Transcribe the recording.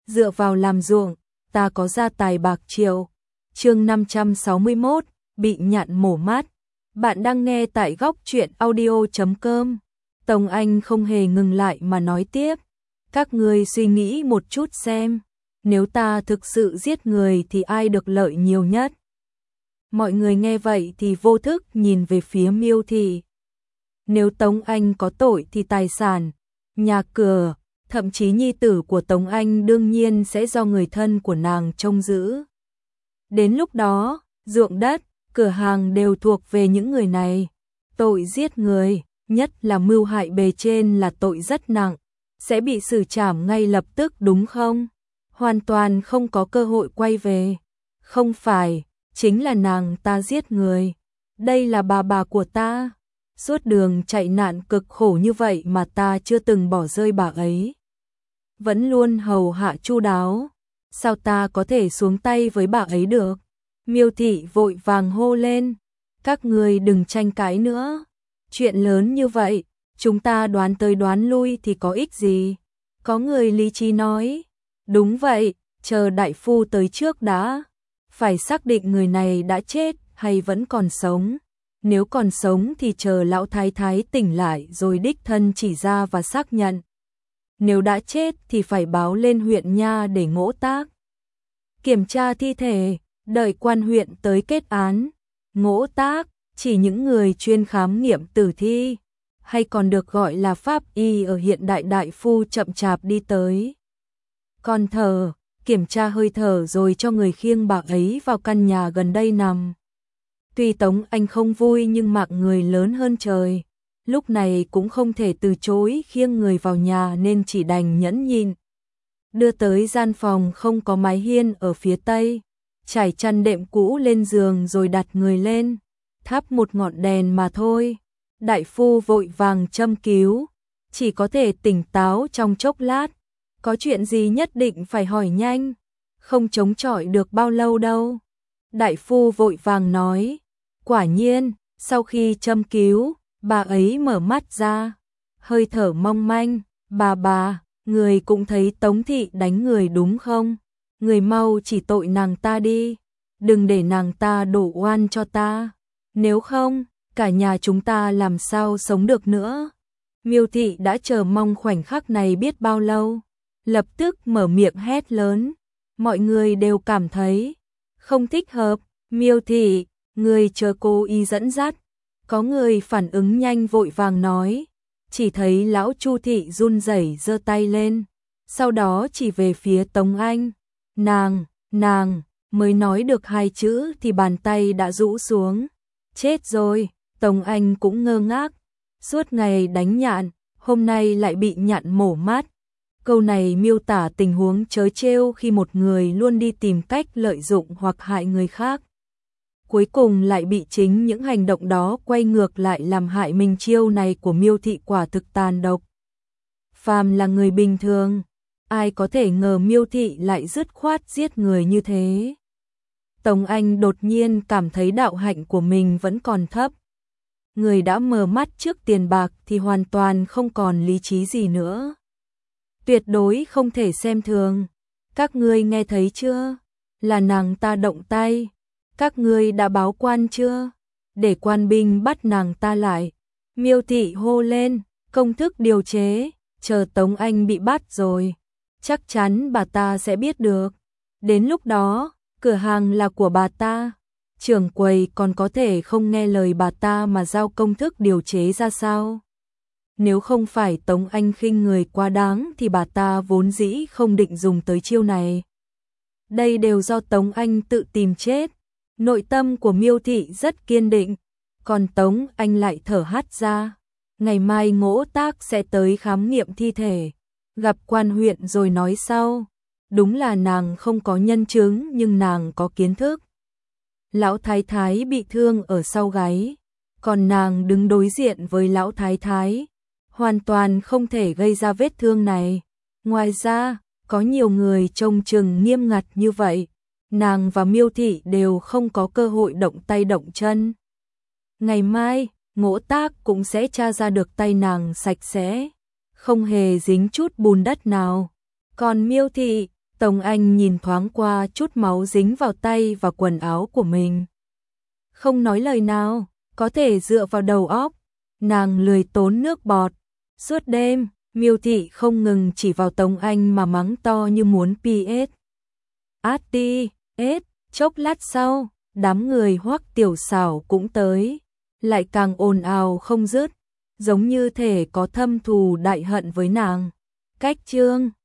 dựa vào làm ruộng, ta có gia tài bạc triệu. Chương 561, bị nhạn mổ mắt. Bạn đang nghe tại góc truyện audio.com. Tống Anh không hề ngừng lại mà nói tiếp. Các ngươi suy nghĩ một chút xem, nếu ta thực sự giết người thì ai được lợi nhiều nhất? Mọi người nghe vậy thì vô thức nhìn về phía Miêu Thị. Nếu Tống Anh có tội thì tài sản, nhà cửa, thậm chí nhi tử của Tống Anh đương nhiên sẽ do người thân của nàng trông giữ. Đến lúc đó, ruộng đất, cửa hàng đều thuộc về những người này. Tội giết người, nhất là mưu hại bề trên là tội rất nặng, sẽ bị xử trảm ngay lập tức đúng không? Hoàn toàn không có cơ hội quay về. Không phải, chính là nàng ta giết người. Đây là bà của ta. Suốt đường chạy nạn cực khổ như vậy mà ta chưa từng bỏ rơi bà ấy. Vẫn luôn hầu hạ chu đáo. Sao ta có thể xuống tay với bà ấy được? Miêu Thị vội vàng hô lên. Các ngươi đừng tranh cãi nữa. Chuyện lớn như vậy, chúng ta đoán tới đoán lui thì có ích gì? Có người lý trí nói. Đúng vậy, chờ đại phu tới trước đã. Phải xác định người này đã chết hay vẫn còn sống. Nếu còn sống thì chờ lão thái thái tỉnh lại rồi đích thân chỉ ra và xác nhận. Nếu đã chết thì phải báo lên huyện nha để ngỗ tác. Kiểm tra thi thể, đợi quan huyện tới kết án. Ngỗ tác, chỉ những người chuyên khám nghiệm tử thi, hay còn được gọi là pháp y ở hiện đại đại phu chậm chạp đi tới. Còn thở, kiểm tra hơi thở rồi cho người khiêng bà ấy vào căn nhà gần đây nằm. Tuy Tống Anh không vui nhưng mạng người lớn hơn trời, lúc này cũng không thể từ chối khiêng người vào nhà nên chỉ đành nhẫn nhịn. Đưa tới gian phòng không có mái hiên ở phía tây, trải chăn đệm cũ lên giường rồi đặt người lên, thắp một ngọn đèn mà thôi. Đại phu vội vàng châm cứu, chỉ có thể tỉnh táo trong chốc lát. Có chuyện gì nhất định phải hỏi nhanh, không chống chọi được bao lâu đâu. Đại phu vội vàng nói. Quả nhiên, sau khi châm cứu, bà ấy mở mắt ra, hơi thở mong manh. Bà, người cũng thấy Tống Thị đánh người đúng không? Người mau chỉ tội nàng ta đi, đừng để nàng ta đổ oan cho ta. Nếu không, cả nhà chúng ta làm sao sống được nữa. Miêu Thị đã chờ mong khoảnh khắc này biết bao lâu, lập tức mở miệng hét lớn. Mọi người đều cảm thấy không thích hợp. Miêu Thị, người chờ cô y dẫn dắt. Có người phản ứng nhanh vội vàng nói. Chỉ thấy lão Chu Thị run rẩy giơ tay lên, sau đó chỉ về phía Tống Anh. Nàng, mới nói được hai chữ thì bàn tay đã rũ xuống. Chết rồi, Tống Anh cũng ngơ ngác. Suốt ngày đánh nhạn, hôm nay lại bị nhạn mổ mắt. Câu này miêu tả tình huống trớ trêu khi một người luôn đi tìm cách lợi dụng hoặc hại người khác. Cuối cùng lại bị chính những hành động đó quay ngược lại làm hại mình. Chiêu này của Miêu Thị quả thực tàn độc. Phàm là người bình thường, ai có thể ngờ Miêu Thị lại dứt khoát giết người như thế. Tống Anh đột nhiên cảm thấy đạo hạnh của mình vẫn còn thấp. Người đã mờ mắt trước tiền bạc thì hoàn toàn không còn lý trí gì nữa. Tuyệt đối không thể xem thường. Các ngươi nghe thấy chưa? Là nàng ta động tay. Các ngươi đã báo quan chưa? Để quan binh bắt nàng ta lại. Miêu Thị hô lên, công thức điều chế, chờ Tống Anh bị bắt rồi, chắc chắn bà ta sẽ biết được. Đến lúc đó, cửa hàng là của bà ta, trưởng quầy còn có thể không nghe lời bà ta mà giao công thức điều chế ra sao? Nếu không phải Tống Anh khinh người quá đáng thì bà ta vốn dĩ không định dùng tới chiêu này. Đây đều do Tống Anh tự tìm chết. Nội tâm của Miêu Thị rất kiên định, còn Tống Anh lại thở hắt ra. Ngày mai ngỗ tác sẽ tới khám nghiệm thi thể, gặp quan huyện rồi nói sau. Đúng là nàng không có nhân chứng nhưng nàng có kiến thức. Lão thái thái bị thương ở sau gáy, còn nàng đứng đối diện với lão thái thái, hoàn toàn không thể gây ra vết thương này. Ngoài ra, có nhiều người trông chừng nghiêm ngặt như vậy, nàng và Miêu Thị đều không có cơ hội động tay động chân. Ngày mai, ngỗ tác cũng sẽ tra ra được tay nàng sạch sẽ, không hề dính chút bùn đất nào. Còn Miêu Thị, Tống Anh nhìn thoáng qua chút máu dính vào tay và quần áo của mình. Không nói lời nào, có thể dựa vào đầu óc, nàng lười tốn nước bọt. Suốt đêm, Miêu Thị không ngừng chỉ vào Tống Anh mà mắng to như muốn PS. Chốc lát sau, đám người Hoắc Tiểu Xảo cũng tới, lại càng ồn ào không dứt, giống như thể có thâm thù đại hận với nàng. Cách chương